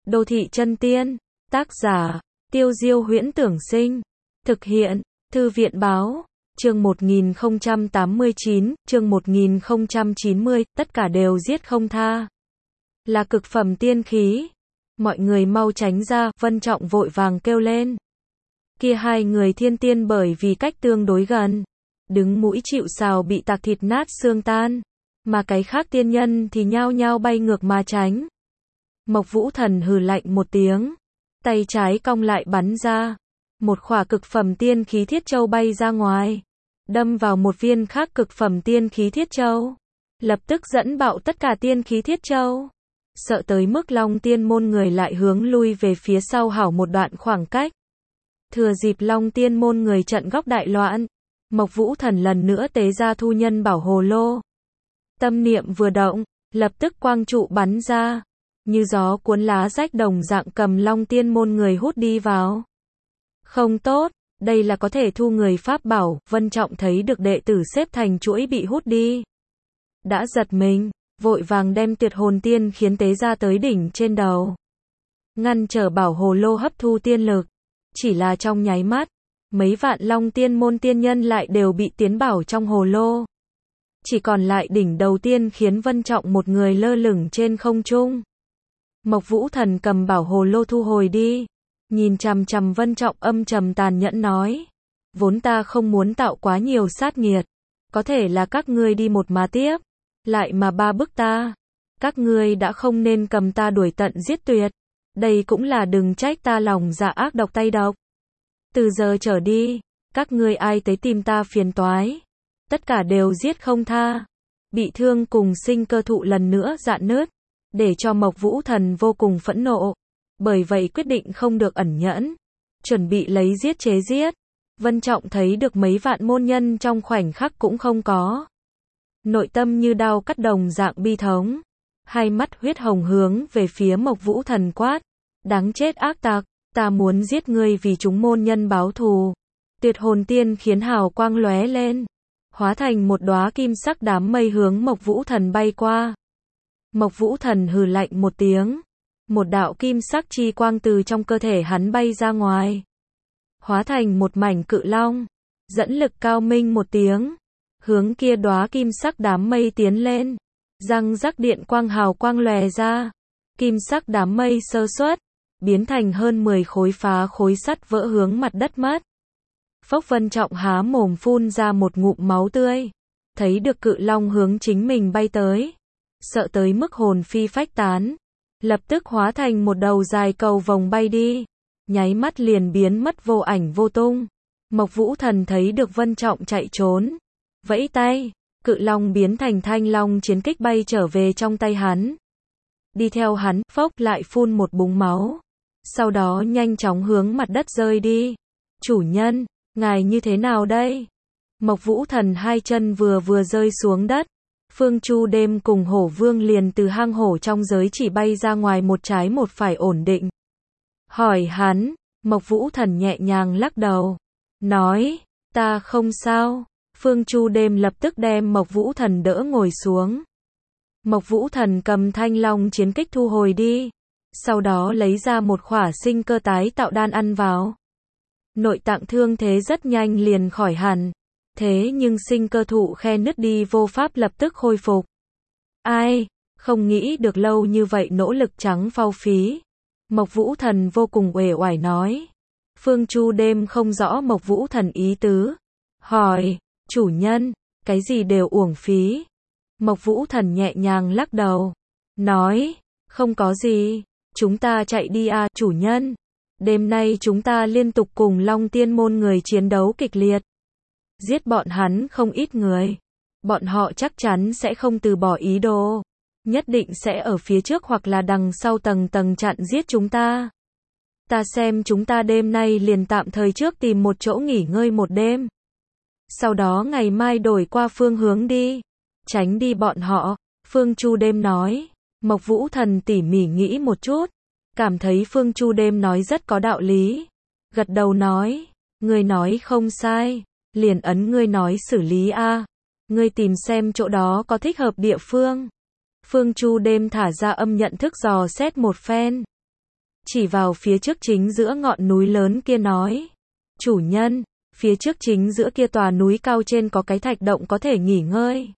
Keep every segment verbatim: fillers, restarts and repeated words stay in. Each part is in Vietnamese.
Đô thị chân tiên. Tác giả, Tiêu Diêu Huyễn Tưởng Sinh. Thực hiện, Thư viện Báo. Chương một nghìn không trăm tám mươi chín, chương một nghìn không trăm chín mươi, tất cả đều giết không tha. Là cực phẩm tiên khí. Mọi người mau tránh ra, Vân Trọng vội vàng kêu lên. Kia hai người thiên tiên bởi vì cách tương đối gần, đứng mũi chịu sào bị tạc thịt nát xương tan, mà cái khác tiên nhân thì nhao nhao bay ngược mà tránh. Mộc Vũ Thần hừ lạnh một tiếng, tay trái cong lại bắn ra, một khỏa cực phẩm tiên khí thiết châu bay ra ngoài, đâm vào một viên khác cực phẩm tiên khí thiết châu, lập tức dẫn bạo tất cả tiên khí thiết châu. Sợ tới mức Long Tiên môn người lại hướng lui về phía sau hảo một đoạn khoảng cách. Thừa dịp Long Tiên môn người trận góc đại loạn, Mộc Vũ Thần lần nữa tế ra thu nhân bảo hồ lô. Tâm niệm vừa động, lập tức quang trụ bắn ra, như gió cuốn lá rách đồng dạng cầm Long Tiên môn người hút đi vào. Không tốt, đây là có thể thu người pháp bảo. Vân Trọng thấy được đệ tử xếp thành chuỗi bị hút đi, đã giật mình, vội vàng đem tuyệt hồn tiên khiến tế ra tới đỉnh trên đầu, ngăn trở bảo hồ lô hấp thu tiên lực. Chỉ là trong nháy mắt, mấy vạn Long Tiên môn tiên nhân lại đều bị tiến bảo trong hồ lô. Chỉ còn lại đỉnh đầu tiên khiến Vân Trọng một người lơ lửng trên không trung. Mộc Vũ Thần cầm bảo hồ lô thu hồi đi, nhìn chằm chằm Vân Trọng âm trầm tàn nhẫn nói. Vốn ta không muốn tạo quá nhiều sát nghiệt, có thể là các ngươi đi một má tiếp, lại mà ba bức ta. Các ngươi đã không nên cầm ta đuổi tận giết tuyệt. Đây cũng là đừng trách ta lòng dạ ác độc tay độc. Từ giờ trở đi, các ngươi ai tới tìm ta phiền toái, tất cả đều giết không tha. Bị thương cùng sinh cơ thụ lần nữa rạn nứt, để cho Mộc Vũ Thần vô cùng phẫn nộ. Bởi vậy quyết định không được ẩn nhẫn, chuẩn bị lấy giết chế giết. Vân Trọng thấy được mấy vạn môn nhân trong khoảnh khắc cũng không có. Nội tâm như đao cắt đồng dạng bi thống. Hai mắt huyết hồng hướng về phía Mộc Vũ Thần quát. Đáng chết ác tặc, ta muốn giết ngươi vì chúng môn nhân báo thù. Tuyệt hồn tiên khiến hào quang lóe lên, hóa thành một đóa kim sắc đám mây hướng Mộc Vũ Thần bay qua. Mộc Vũ Thần hừ lạnh một tiếng, một đạo kim sắc chi quang từ trong cơ thể hắn bay ra ngoài, hóa thành một mảnh cự long, dẫn lực cao minh một tiếng, hướng kia đóa kim sắc đám mây tiến lên. Răng rắc điện quang hào quang lòe ra, kim sắc đám mây sơ suất, biến thành hơn mười khối phá khối sắt vỡ hướng mặt đất mất. Phốc Vân Trọng há mồm phun ra một ngụm máu tươi, thấy được cự long hướng chính mình bay tới, sợ tới mức hồn phi phách tán, lập tức hóa thành một đầu dài cầu vòng bay đi, nháy mắt liền biến mất vô ảnh vô tung. Mộc Vũ Thần thấy được Vân Trọng chạy trốn, vẫy tay, cự long biến thành thanh long chiến kích bay trở về trong tay hắn. Đi theo hắn, phốc lại phun một búng máu, sau đó nhanh chóng hướng mặt đất rơi đi. Chủ nhân, ngài như thế nào đây? Mộc Vũ Thần hai chân vừa vừa rơi xuống đất, Phương Chu Đêm cùng Hổ Vương liền từ hang hổ trong giới chỉ bay ra ngoài một trái một phải ổn định. Hỏi hắn, Mộc Vũ Thần nhẹ nhàng lắc đầu, nói, ta không sao. Phương Chu Đêm lập tức đem Mộc Vũ Thần đỡ ngồi xuống. Mộc Vũ Thần cầm thanh long chiến kích thu hồi đi, sau đó lấy ra một khỏa sinh cơ tái tạo đan ăn vào. Nội tạng thương thế rất nhanh liền khỏi hẳn, thế nhưng sinh cơ thụ khe nứt đi vô pháp lập tức khôi phục. Ai, không nghĩ được lâu như vậy nỗ lực trắng phau phí. Mộc Vũ Thần vô cùng uể oải nói. Phương Chu Đêm không rõ Mộc Vũ Thần ý tứ, hỏi, chủ nhân, cái gì đều uổng phí. Mộc Vũ Thần nhẹ nhàng lắc đầu, nói, không có gì, chúng ta chạy đi à, chủ nhân. Đêm nay chúng ta liên tục cùng Long Tiên môn người chiến đấu kịch liệt, giết bọn hắn không ít người. Bọn họ chắc chắn sẽ không từ bỏ ý đồ, nhất định sẽ ở phía trước hoặc là đằng sau tầng tầng chặn giết chúng ta. Ta xem chúng ta đêm nay liền tạm thời trước tìm một chỗ nghỉ ngơi một đêm, sau đó ngày mai đổi qua phương hướng đi, tránh đi bọn họ. Phương Chu Đêm nói. Mộc Vũ Thần tỉ mỉ nghĩ một chút, cảm thấy Phương Chu Đêm nói rất có đạo lý, gật đầu nói, ngươi nói không sai, liền ấn ngươi nói xử lý a, ngươi tìm xem chỗ đó có thích hợp địa phương. Phương Chu Đêm thả ra âm nhận thức dò xét một phen, chỉ vào phía trước chính giữa ngọn núi lớn kia nói. Chủ nhân, phía trước chính giữa kia tòa núi cao trên có cái thạch động có thể nghỉ ngơi.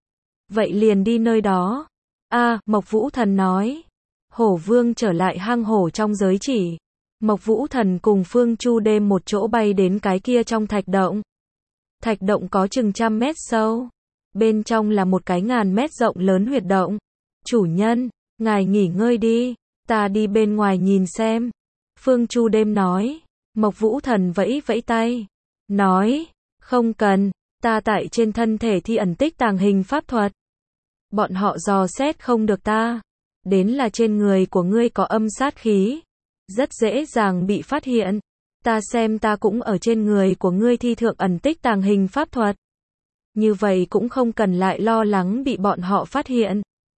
Vậy liền đi nơi đó. A, Mộc Vũ Thần nói. Hổ Vương trở lại hang hổ trong giới chỉ. Mộc Vũ Thần cùng Phương Chu Đêm một chỗ bay đến cái kia trong thạch động. Thạch động có chừng trăm mét sâu. Bên trong là một cái ngàn mét rộng lớn huyệt động. Chủ nhân, ngài nghỉ ngơi đi, ta đi bên ngoài nhìn xem. Phương Chu Đêm nói. Mộc Vũ Thần vẫy vẫy tay. Nói, không cần, ta tại trên thân thể thi ẩn tích tàng hình pháp thuật. Bọn họ dò xét không được ta. Đến là trên người của ngươi có âm sát khí. Rất dễ dàng bị phát hiện. Ta xem ta cũng ở trên người của ngươi thi thượng ẩn tích tàng hình pháp thuật. Như vậy cũng không cần lại lo lắng bị bọn họ phát hiện.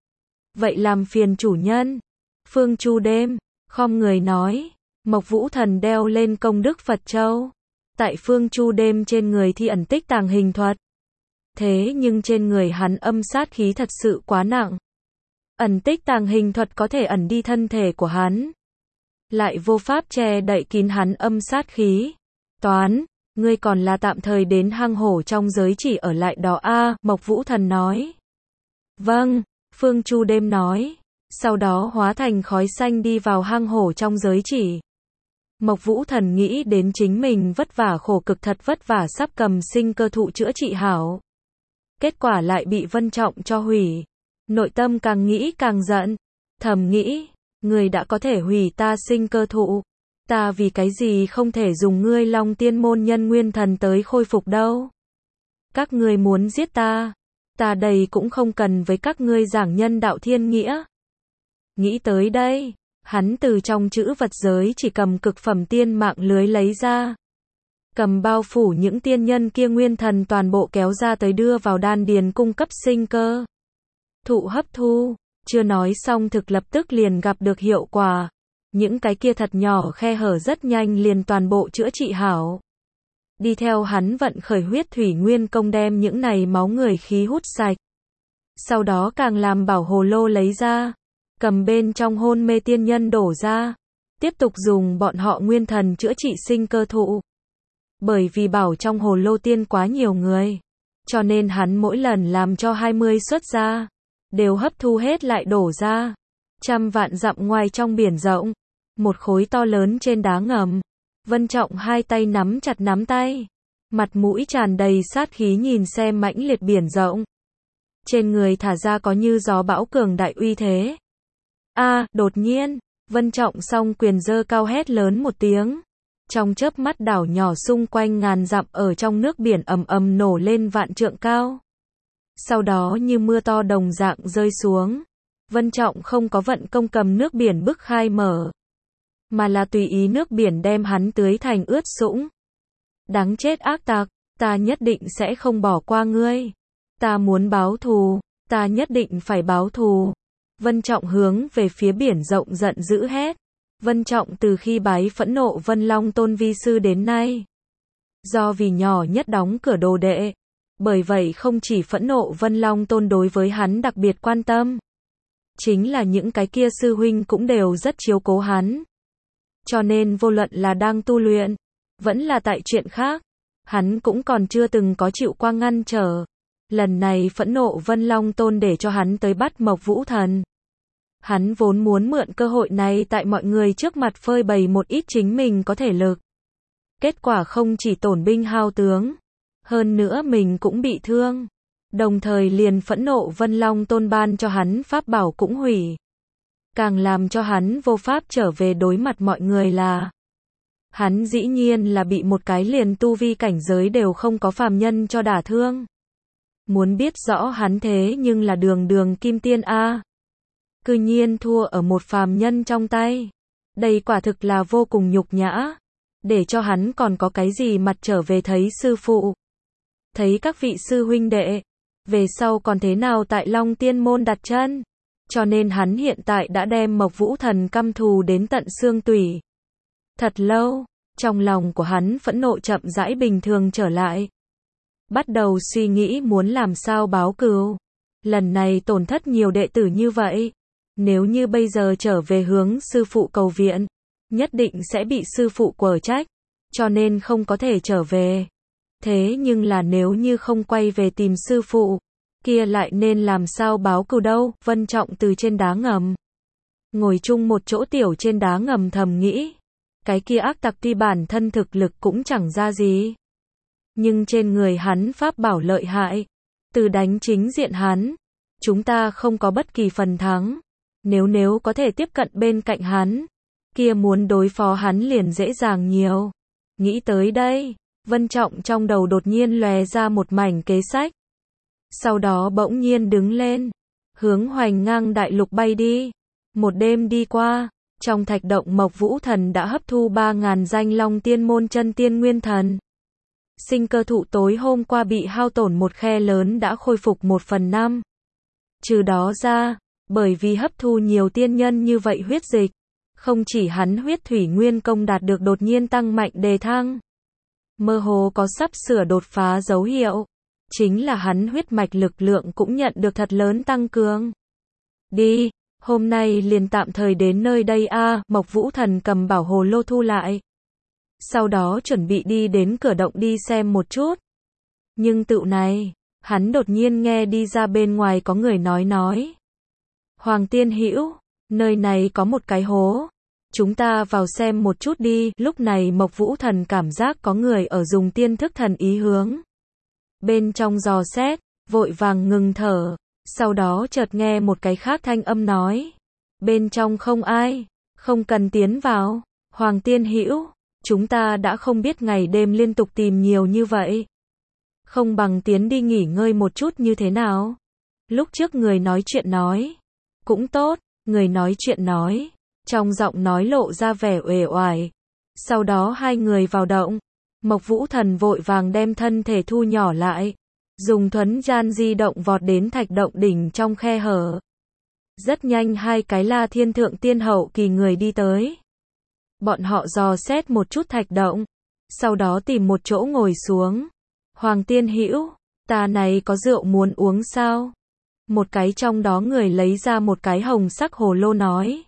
Vậy làm phiền chủ nhân. Phương Chu Đêm, khom người nói. Mộc Vũ Thần đeo lên công đức Phật Châu. Tại Phương Chu Đêm trên người thi ẩn tích tàng hình thuật. Thế nhưng trên người hắn âm sát khí thật sự quá nặng. Ẩn tích tàng hình thuật có thể ẩn đi thân thể của hắn. Lại vô pháp che đậy kín hắn âm sát khí. Toán, ngươi còn là tạm thời đến hang hổ trong giới chỉ ở lại đó a, Mộc Vũ Thần nói. Vâng, Phương Chu Đêm nói. Sau đó hóa thành khói xanh đi vào hang hổ trong giới chỉ. Mộc Vũ Thần nghĩ đến chính mình vất vả khổ cực thật vất vả sắp cầm sinh cơ thụ chữa trị hảo. Kết quả lại bị Vân Trọng cho hủy. Nội tâm càng nghĩ càng giận. Thầm nghĩ, người đã có thể hủy ta sinh cơ thụ. Ta vì cái gì không thể dùng ngươi Long Tiên môn nhân nguyên thần tới khôi phục đâu. Các ngươi muốn giết ta. Ta đây cũng không cần với các ngươi giảng nhân đạo thiên nghĩa. Nghĩ tới đây, hắn từ trong chữ vật giới chỉ cầm cực phẩm tiên mạng lưới lấy ra. Cầm bao phủ những tiên nhân kia nguyên thần toàn bộ kéo ra tới đưa vào đan điền cung cấp sinh cơ. Thụ hấp thu, chưa nói xong thực lập tức liền gặp được hiệu quả. Những cái kia thật nhỏ khe hở rất nhanh liền toàn bộ chữa trị hảo. Đi theo hắn vận khởi huyết thủy nguyên công đem những này máu người khí hút sạch. Sau đó càng làm bảo hồ lô lấy ra. Cầm bên trong hôn mê tiên nhân đổ ra. Tiếp tục dùng bọn họ nguyên thần chữa trị sinh cơ thụ. Bởi vì bảo trong hồ lô tiên quá nhiều người. Cho nên hắn mỗi lần làm cho hai mươi xuất ra. Đều hấp thu hết lại đổ ra. Trăm vạn dặm ngoài trong biển rộng. Một khối to lớn trên đá ngầm. Vân Trọng hai tay nắm chặt nắm tay. Mặt mũi tràn đầy sát khí nhìn xem mãnh liệt biển rộng. Trên người thả ra có như gió bão cường đại uy thế. A, đột nhiên, Vân Trọng song quyền giơ cao hét lớn một tiếng. Trong chớp mắt đảo nhỏ xung quanh ngàn dặm ở trong nước biển ầm ầm nổ lên vạn trượng cao. Sau đó như mưa to đồng dạng rơi xuống. Vân Trọng không có vận công cầm nước biển bức khai mở. Mà là tùy ý nước biển đem hắn tưới thành ướt sũng. Đáng chết ác tặc, ta nhất định sẽ không bỏ qua ngươi. Ta muốn báo thù, ta nhất định phải báo thù. Vân Trọng hướng về phía biển rộng giận dữ hét. Vân Trọng từ khi bái phẫn nộ Vân Long Tôn vi sư đến nay. Do vì nhỏ nhất đóng cửa đồ đệ. Bởi vậy không chỉ phẫn nộ Vân Long Tôn đối với hắn đặc biệt quan tâm. Chính là những cái kia sư huynh cũng đều rất chiếu cố hắn. Cho nên vô luận là đang tu luyện, vẫn là tại chuyện khác. Hắn cũng còn chưa từng có chịu qua ngăn trở. Lần này phẫn nộ Vân Long Tôn để cho hắn tới bắt Mộc Vũ Thần. Hắn vốn muốn mượn cơ hội này tại mọi người trước mặt phơi bày một ít chính mình có thể lực. Kết quả không chỉ tổn binh hao tướng, hơn nữa mình cũng bị thương. Đồng thời liền phẫn nộ Vân Long Tôn ban cho hắn pháp bảo cũng hủy. Càng làm cho hắn vô pháp trở về đối mặt mọi người là hắn dĩ nhiên là bị một cái liền tu vi cảnh giới đều không có phàm nhân cho đả thương. Muốn biết rõ hắn thế nhưng là đường đường kim tiên A. Cư nhiên thua ở một phàm nhân trong tay. Đây quả thực là vô cùng nhục nhã. Để cho hắn còn có cái gì mặt trở về thấy sư phụ. Thấy các vị sư huynh đệ. Về sau còn thế nào tại Long Tiên môn đặt chân. Cho nên hắn hiện tại đã đem Mộc Vũ Thần căm thù đến tận xương tủy. Thật lâu, trong lòng của hắn phẫn nộ chậm rãi bình thường trở lại. Bắt đầu suy nghĩ muốn làm sao báo cừu. Lần này tổn thất nhiều đệ tử như vậy. Nếu như bây giờ trở về hướng sư phụ cầu viện, nhất định sẽ bị sư phụ quở trách, cho nên không có thể trở về. Thế nhưng là nếu như không quay về tìm sư phụ, kia lại nên làm sao báo cừu đâu? Vân Trọng từ trên đá ngầm ngồi chung một chỗ tiểu trên đá ngầm thầm nghĩ, cái kia ác tặc tuy bản thân thực lực cũng chẳng ra gì, nhưng trên người hắn pháp bảo lợi hại, từ đánh chính diện hắn, chúng ta không có bất kỳ phần thắng. Nếu nếu có thể tiếp cận bên cạnh hắn, kia muốn đối phó hắn liền dễ dàng nhiều. Nghĩ tới đây, Vân Trọng trong đầu đột nhiên lóe ra một mảnh kế sách. Sau đó bỗng nhiên đứng lên, hướng Hoành Ngang đại lục bay đi. Một đêm đi qua, trong thạch động Mộc Vũ Thần đã hấp thu ba ngàn danh Long Tiên môn chân tiên nguyên thần. Sinh cơ thụ tối hôm qua bị hao tổn một khe lớn đã khôi phục một phần năm. Trừ đó ra, bởi vì hấp thu nhiều tiên nhân như vậy huyết dịch, không chỉ hắn huyết thủy nguyên công đạt được đột nhiên tăng mạnh đề thăng, mơ hồ có sắp sửa đột phá dấu hiệu, chính là hắn huyết mạch lực lượng cũng nhận được thật lớn tăng cường. Đi, hôm nay liền tạm thời đến nơi đây a. À, Mộc Vũ Thần cầm bảo hồ lô thu lại. Sau đó chuẩn bị đi đến cửa động đi xem một chút. Nhưng tựu này, hắn đột nhiên nghe đi ra bên ngoài có người nói nói. Hoàng Tiên Hữu, nơi này có một cái hố. Chúng ta vào xem một chút đi. Lúc này Mộc Vũ Thần cảm giác có người ở dùng tiên thức thần ý hướng bên trong dò xét, vội vàng ngừng thở. Sau đó chợt nghe một cái khác thanh âm nói. Bên trong không ai, không cần tiến vào. Hoàng Tiên Hữu, chúng ta đã không biết ngày đêm liên tục tìm nhiều như vậy. Không bằng tiến đi nghỉ ngơi một chút như thế nào? Lúc trước người nói chuyện nói. Cũng tốt, người nói chuyện nói. Trong giọng nói lộ ra vẻ uể oải. Sau đó hai người vào động. Mộc Vũ Thần vội vàng đem thân thể thu nhỏ lại. Dùng thuấn gian di động vọt đến thạch động đỉnh trong khe hở. Rất nhanh hai cái La Thiên Thượng Tiên hậu kỳ người đi tới. Bọn họ dò xét một chút thạch động. Sau đó tìm một chỗ ngồi xuống. Hoàng Tiên Hữu, ta này có rượu muốn uống sao? Một cái trong đó người lấy ra một cái hồng sắc hồ lô nói.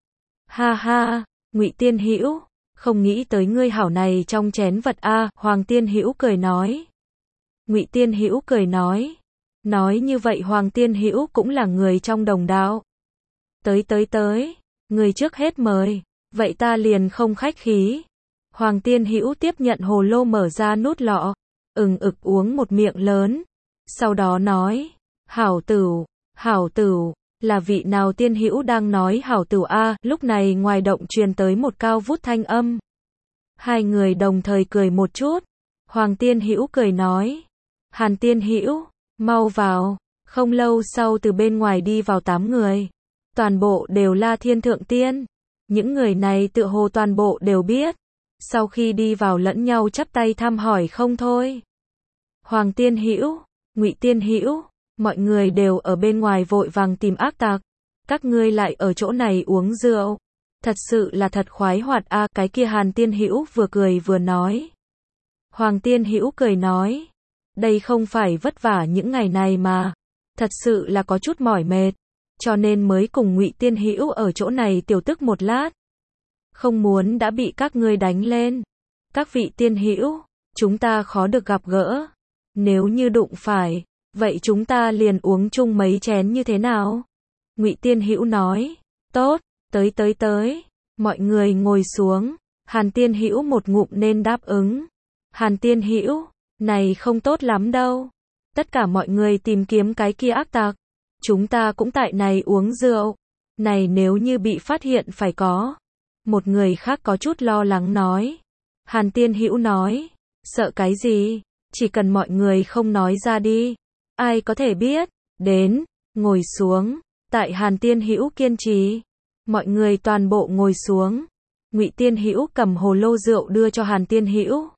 Ha ha, Ngụy Tiên Hữu, không nghĩ tới ngươi hảo này trong chén vật a. À, Hoàng Tiên Hữu cười nói. Ngụy Tiên Hữu cười nói. Nói như vậy Hoàng Tiên Hữu cũng là người trong đồng đạo. Tới tới tới, người trước hết mời, vậy ta liền không khách khí. Hoàng Tiên Hữu tiếp nhận hồ lô mở ra nút lọ, ừng ực uống một miệng lớn. Sau đó nói, hảo tửu, hảo tửu, là vị nào tiên hữu đang nói hảo tửu a? Lúc này ngoài động truyền tới một cao vút thanh âm. Hai người đồng thời cười một chút. Hoàng Tiên Hữu cười nói, Hàn Tiên Hữu, mau vào. Không lâu sau từ bên ngoài đi vào tám người. Toàn bộ đều La Thiên Thượng Tiên. Những người này tựa hồ toàn bộ đều biết. Sau khi đi vào lẫn nhau chắp tay thăm hỏi không thôi. Hoàng Tiên Hữu, Ngụy Tiên Hữu, mọi người đều ở bên ngoài vội vàng tìm ác tặc. Các ngươi lại ở chỗ này uống rượu. Thật sự là thật khoái hoạt a. À, cái kia Hàn Tiên Hữu vừa cười vừa nói. Hoàng Tiên Hữu cười nói. Đây không phải vất vả những ngày này mà. Thật sự là có chút mỏi mệt. Cho nên mới cùng Ngụy Tiên Hữu ở chỗ này tiểu tức một lát. Không muốn đã bị các ngươi đánh lên. Các vị tiên hữu, chúng ta khó được gặp gỡ. Nếu như đụng phải, vậy chúng ta liền uống chung mấy chén như thế nào? Ngụy Tiên Hữu nói, tốt, tới tới tới. Mọi người ngồi xuống. Hàn Tiên Hữu một ngụm nên đáp ứng. Hàn Tiên Hữu, này không tốt lắm đâu. Tất cả mọi người tìm kiếm cái kia ác tặc. Chúng ta cũng tại này uống rượu. Này nếu như bị phát hiện phải có. Một người khác có chút lo lắng nói. Hàn Tiên Hữu nói, sợ cái gì? Chỉ cần mọi người không nói ra đi. Ai có thể biết? Đến, ngồi xuống. Tại Hàn Tiên Hữu kiên trì. Mọi người toàn bộ ngồi xuống. Ngụy Tiên Hữu cầm hồ lô rượu đưa cho Hàn Tiên Hữu.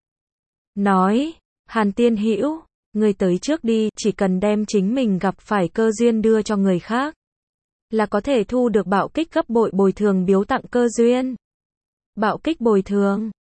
Nói, Hàn Tiên Hữu, người tới trước đi, chỉ cần đem chính mình gặp phải cơ duyên đưa cho người khác. Là có thể thu được bạo kích gấp bội bồi thường biếu tặng cơ duyên. Bạo kích bồi thường.